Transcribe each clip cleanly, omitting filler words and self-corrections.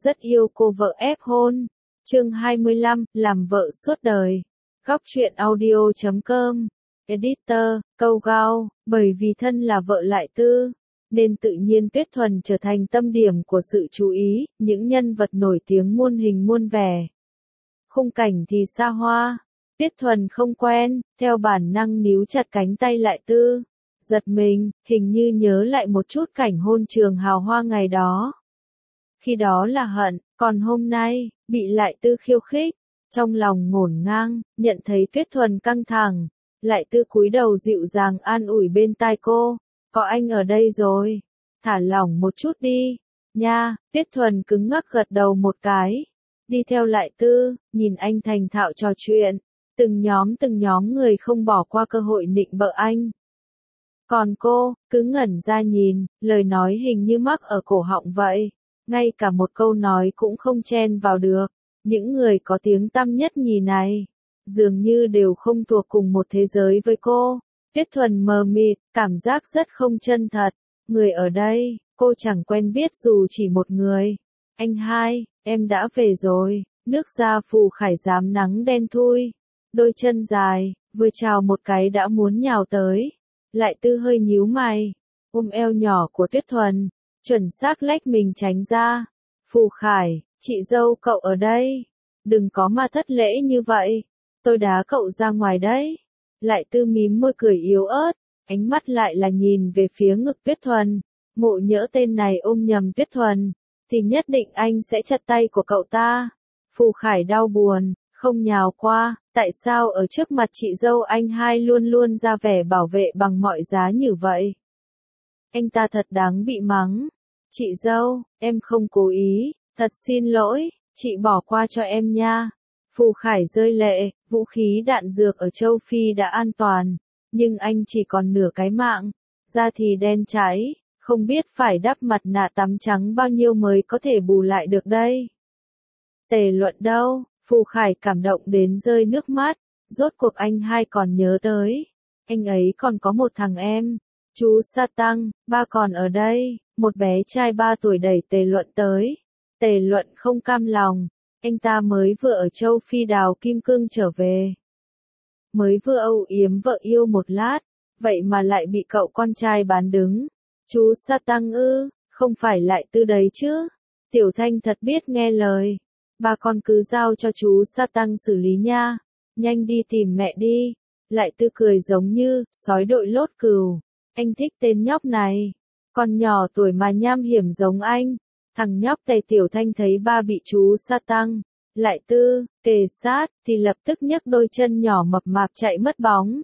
rất yêu cô vợ ép hôn. Chương 25, làm vợ suốt đời. Góc truyện audio.com. Editor, câu gao, bởi vì thân là vợ Lại Tư, nên tự nhiên Tuyết Thuần trở thành tâm điểm của sự chú ý, những nhân vật nổi tiếng muôn hình muôn vẻ. Khung cảnh thì xa hoa, Tuyết Thuần không quen, theo bản năng níu chặt cánh tay Lại Tư. Giật mình, hình như nhớ lại một chút cảnh hôn trường hào hoa ngày đó. Khi đó là hận, còn hôm nay, bị Lại Tư khiêu khích, trong lòng ngổn ngang, nhận thấy Tuyết Thuần căng thẳng. Lại Tư cúi đầu dịu dàng an ủi bên tai cô, có anh ở đây rồi, thả lỏng một chút đi, nha. Tuyết Thuần cứng ngắc gật đầu một cái, đi theo Lại Tư, nhìn anh thành thạo trò chuyện, từng nhóm người không bỏ qua cơ hội nịnh bợ anh. Còn cô, cứ ngẩn ra nhìn, lời nói hình như mắc ở cổ họng vậy, ngay cả một câu nói cũng không chen vào được. Những người có tiếng tăm nhất nhì này, dường như đều không thuộc cùng một thế giới với cô. Tuyết Thuần mờ mịt, cảm giác rất không chân thật. Người ở đây, cô chẳng quen biết dù chỉ một người. Anh hai, em đã về rồi. Nước da Phù Khải rám nắng đen thui, đôi chân dài, vừa chào một cái đã muốn nhào tới. Lại Tư hơi nhíu mày, ôm eo nhỏ của Tuyết Thuần, chuẩn xác lách mình tránh ra. Phù Khải, chị dâu cậu ở đây, đừng có mà thất lễ như vậy, tôi đá cậu ra ngoài đấy. Lại Tư mím môi cười yếu ớt, ánh mắt lại là nhìn về phía ngực Tuyết Thuần. Ngộ nhỡ tên này ôm nhầm Tuyết Thuần, thì nhất định anh sẽ chặt tay của cậu ta. Phù Khải đau buồn, không nhào qua, tại sao ở trước mặt chị dâu anh hai luôn luôn ra vẻ bảo vệ bằng mọi giá như vậy? Anh ta thật đáng bị mắng. Chị dâu, em không cố ý, thật xin lỗi, chị bỏ qua cho em nha. Phù Khải rơi lệ, vũ khí đạn dược ở châu Phi đã an toàn, nhưng anh chỉ còn nửa cái mạng, da thì đen cháy, không biết phải đắp mặt nạ tắm trắng bao nhiêu mới có thể bù lại được đây. Tề Luận đâu? Phù Khải cảm động đến rơi nước mắt, rốt cuộc anh hai còn nhớ tới. Anh ấy còn có một thằng em, chú Sa Tăng, ba còn ở đây. Một bé trai 3 tuổi đẩy Tề Luận tới. Tề Luận không cam lòng, anh ta mới vừa ở châu Phi đào kim cương trở về. Mới vừa âu yếm vợ yêu một lát, vậy mà lại bị cậu con trai bán đứng. Chú Sa Tăng ư, không phải Lại Tư đấy chứ. Tiểu Thanh thật biết nghe lời. Ba con cứ giao cho chú Sa Tăng xử lý nha. Nhanh đi tìm mẹ đi. Lại Tư cười giống như sói đội lốt cừu. Anh thích tên nhóc này. Con nhỏ tuổi mà nham hiểm giống anh. Thằng nhóc Tề Tiểu Thanh thấy ba bị chú Sa Tăng, Lại Tư kề sát, thì lập tức nhấc đôi chân nhỏ mập mạp chạy mất bóng.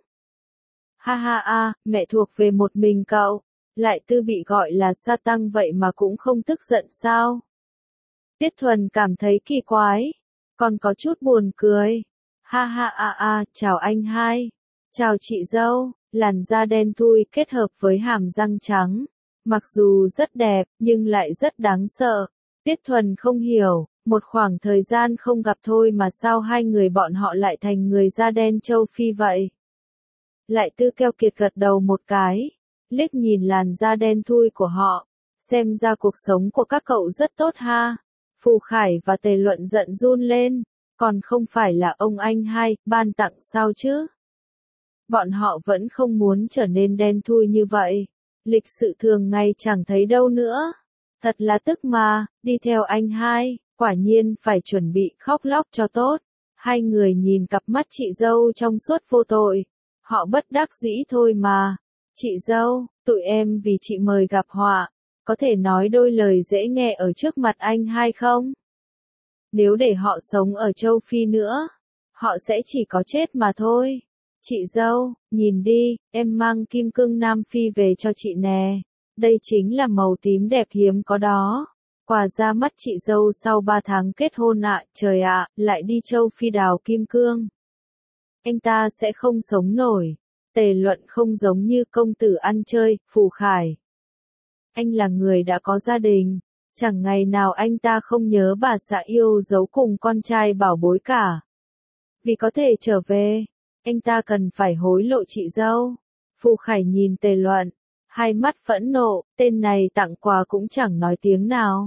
Ha ha a, mẹ thuộc về một mình cậu. Lại Tư bị gọi là Sa Tăng vậy mà cũng không tức giận sao? Tuyết Thuần cảm thấy kỳ quái, còn có chút buồn cười. Ha ha a a, chào anh hai. Chào chị dâu. Làn da đen thui kết hợp với hàm răng trắng. Mặc dù rất đẹp, nhưng lại rất đáng sợ. Tuyết Thuần không hiểu, một khoảng thời gian không gặp thôi mà sao hai người bọn họ lại thành người da đen châu Phi vậy? Lại Tư keo kiệt gật đầu một cái, liếc nhìn làn da đen thui của họ. Xem ra cuộc sống của các cậu rất tốt ha. Phù Khải và Tề Luận giận run lên, còn không phải là ông anh hai ban tặng sao chứ? Bọn họ vẫn không muốn trở nên đen thui như vậy. Lịch sự thường ngày chẳng thấy đâu nữa. Thật là tức mà, đi theo anh hai, quả nhiên phải chuẩn bị khóc lóc cho tốt. Hai người nhìn cặp mắt chị dâu trong suốt vô tội. Họ bất đắc dĩ thôi mà. Chị dâu, tụi em vì chị mời gặp họa. Có thể nói đôi lời dễ nghe ở trước mặt anh hai không? Nếu để họ sống ở châu Phi nữa, họ sẽ chỉ có chết mà thôi. Chị dâu, nhìn đi, em mang kim cương Nam Phi về cho chị nè. Đây chính là màu tím đẹp hiếm có đó. Quà ra mắt chị dâu sau 3 tháng kết hôn ạ. Trời ạ, lại đi châu Phi đào kim cương. Anh ta sẽ không sống nổi. Tề Luận không giống như công tử ăn chơi. Phù Khải, anh là người đã có gia đình. Chẳng ngày nào anh ta không nhớ bà xã yêu dấu cùng con trai bảo bối cả. Vì có thể trở về, anh ta cần phải hối lộ chị dâu. Phù Khải nhìn Tề Luận, hai mắt phẫn nộ, tên này tặng quà cũng chẳng nói tiếng nào.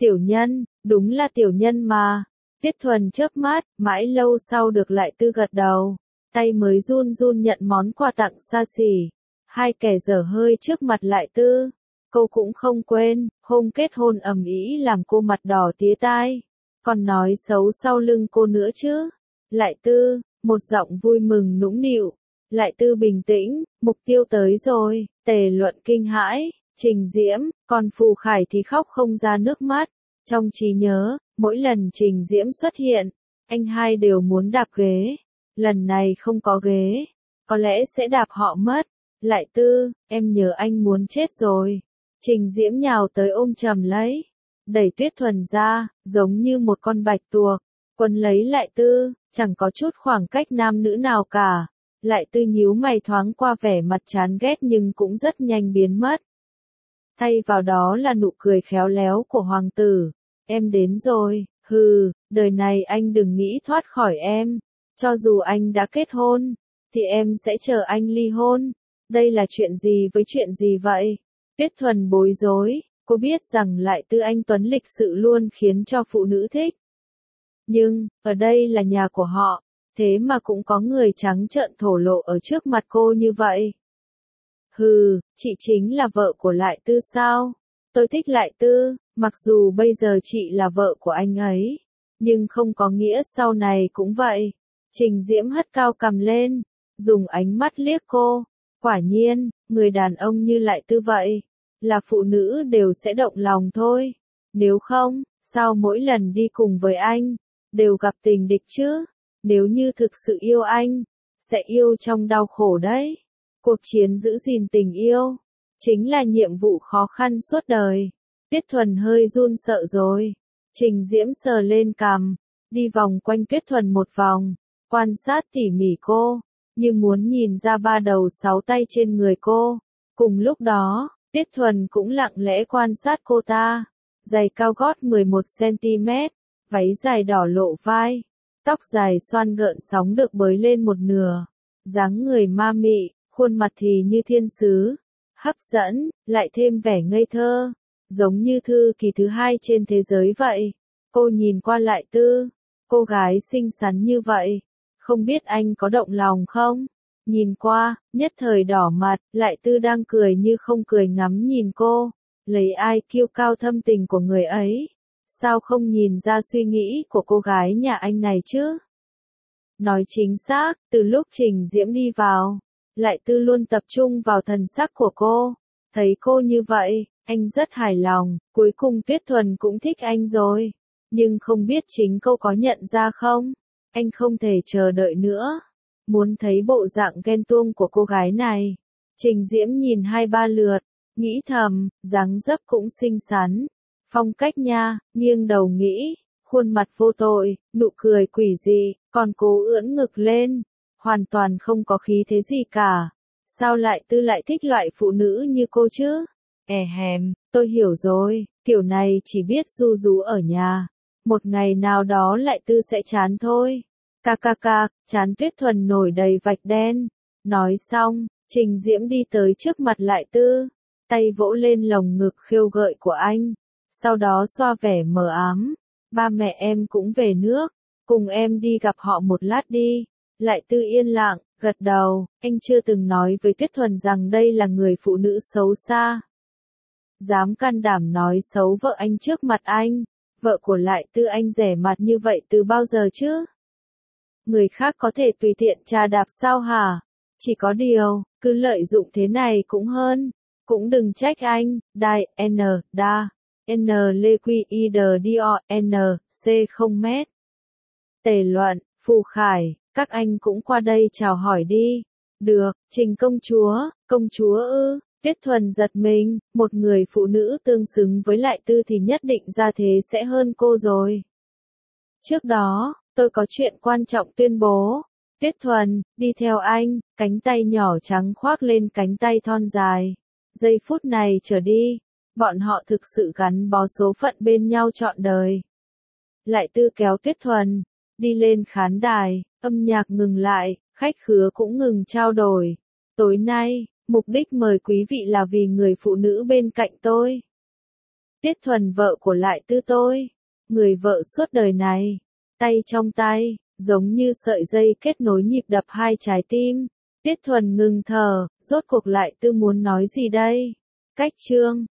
Tiểu nhân, đúng là tiểu nhân mà. Tuyết Thuần chớp mắt, mãi lâu sau được Lại Tư gật đầu. Tay mới run run nhận món quà tặng xa xỉ. Hai kẻ dở hơi trước mặt Lại Tư. Cô cũng không quên, hôm kết hôn ầm ĩ làm cô mặt đỏ tía tai. Còn nói xấu sau lưng cô nữa chứ. Lại Tư, một giọng vui mừng nũng nịu. Lại Tư bình tĩnh, mục tiêu tới rồi. Tề Luận kinh hãi, Trình Diễm, còn Phù Khải thì khóc không ra nước mắt. Trong trí nhớ, mỗi lần Trình Diễm xuất hiện, anh hai đều muốn đạp ghế. Lần này không có ghế, có lẽ sẽ đạp họ mất. Lại Tư, em nhớ anh muốn chết rồi. Trình Diễm nhào tới ôm chầm lấy, đẩy Tuyết Thuần ra, giống như một con bạch tuộc, quấn lấy Lại Tư, chẳng có chút khoảng cách nam nữ nào cả. Lại Tư nhíu mày thoáng qua vẻ mặt chán ghét nhưng cũng rất nhanh biến mất. Thay vào đó là nụ cười khéo léo của hoàng tử. Em đến rồi, hừ, đời này anh đừng nghĩ thoát khỏi em. Cho dù anh đã kết hôn, thì em sẽ chờ anh ly hôn. Đây là chuyện gì với chuyện gì vậy? Tuyết Thuần bối rối, cô biết rằng Lại Tư anh tuấn lịch sự luôn khiến cho phụ nữ thích. Nhưng, ở đây là nhà của họ, thế mà cũng có người trắng trợn thổ lộ ở trước mặt cô như vậy. Hừ, chị chính là vợ của Lại Tư sao? Tôi thích Lại Tư, mặc dù bây giờ chị là vợ của anh ấy, nhưng không có nghĩa sau này cũng vậy. Trình Diễm hất cao cằm lên, dùng ánh mắt liếc cô. Quả nhiên, người đàn ông như Lại Tư vậy, là phụ nữ đều sẽ động lòng thôi. Nếu không, sao mỗi lần đi cùng với anh, đều gặp tình địch chứ? Nếu như thực sự yêu anh, sẽ yêu trong đau khổ đấy. Cuộc chiến giữ gìn tình yêu, chính là nhiệm vụ khó khăn suốt đời. Tuyết Thuần hơi run sợ rồi. Trình Diễm sờ lên cằm, đi vòng quanh Tuyết Thuần một vòng, quan sát tỉ mỉ cô, như muốn nhìn ra ba đầu sáu tay trên người cô. Cùng lúc đó, Tuyết Thuần cũng lặng lẽ quan sát cô ta. Giày cao gót 11 cm, váy dài đỏ lộ vai, tóc dài xoăn gợn sóng được bới lên một nửa, dáng người ma mị, khuôn mặt thì như thiên sứ, hấp dẫn, lại thêm vẻ ngây thơ, giống như thư kỳ thứ hai trên thế giới vậy. Cô nhìn qua Lại Tư, cô gái xinh xắn như vậy, không biết anh có động lòng không? Nhìn qua, nhất thời đỏ mặt, Lại Tư đang cười như không cười ngắm nhìn cô, lấy ai kiêu cao thâm tình của người ấy. Sao không nhìn ra suy nghĩ của cô gái nhà anh này chứ? Nói chính xác, từ lúc Trình Diễm đi vào, Lại Tư luôn tập trung vào thần sắc của cô. Thấy cô như vậy, anh rất hài lòng, cuối cùng Tuyết Thuần cũng thích anh rồi. Nhưng không biết chính cô có nhận ra không? Anh không thể chờ đợi nữa. Muốn thấy bộ dạng ghen tuông của cô gái này. Trình Diễm nhìn 2-3 lượt, nghĩ thầm, dáng dấp cũng xinh xắn. Phong cách nha, nghiêng đầu nghĩ, khuôn mặt vô tội, nụ cười quỷ dị, còn cố ưỡn ngực lên, hoàn toàn không có khí thế gì cả. Sao Lại Tư lại thích loại phụ nữ như cô chứ? Hèm, tôi hiểu rồi, kiểu này chỉ biết ru rú ở nhà. Một ngày nào đó Lại Tư sẽ chán thôi. Chán Tuyết Thuần nổi đầy vạch đen. Nói xong, Trình Diễm đi tới trước mặt Lại Tư, tay vỗ lên lồng ngực khiêu gợi của anh. Sau đó xoa vẻ mờ ám, ba mẹ em cũng về nước, cùng em đi gặp họ một lát đi. Lại Tư yên lặng, gật đầu, anh chưa từng nói với Tuyết Thuần rằng đây là người phụ nữ xấu xa. Dám can đảm nói xấu vợ anh trước mặt anh, vợ của Lại Tư anh rẻ mặt như vậy từ bao giờ chứ? Người khác có thể tùy tiện chà đạp sao hả? Chỉ có điều, cứ lợi dụng thế này cũng hơn, cũng đừng trách anh, N Lê Quy I D Dio N C không mét. Tề Luận, Phù Khải, các anh cũng qua đây chào hỏi đi. Được, Trình công chúa ư? Tuyết Thuần giật mình, một người phụ nữ tương xứng với Lại Tư thì nhất định ra thế sẽ hơn cô rồi. Trước đó, tôi có chuyện quan trọng tuyên bố. Tuyết Thuần, đi theo anh, cánh tay nhỏ trắng khoác lên cánh tay thon dài. Giây phút này trở đi, bọn họ thực sự gắn bó số phận bên nhau trọn đời. Lại Tư kéo Tuyết Thuần, đi lên khán đài, âm nhạc ngừng lại, khách khứa cũng ngừng trao đổi. Tối nay, mục đích mời quý vị là vì người phụ nữ bên cạnh tôi. Tiết Thuần vợ của Lại Tư tôi, người vợ suốt đời này, tay trong tay, giống như sợi dây kết nối nhịp đập hai trái tim. Tiết Thuần ngừng thở, rốt cuộc Lại Tư muốn nói gì đây? Cách chương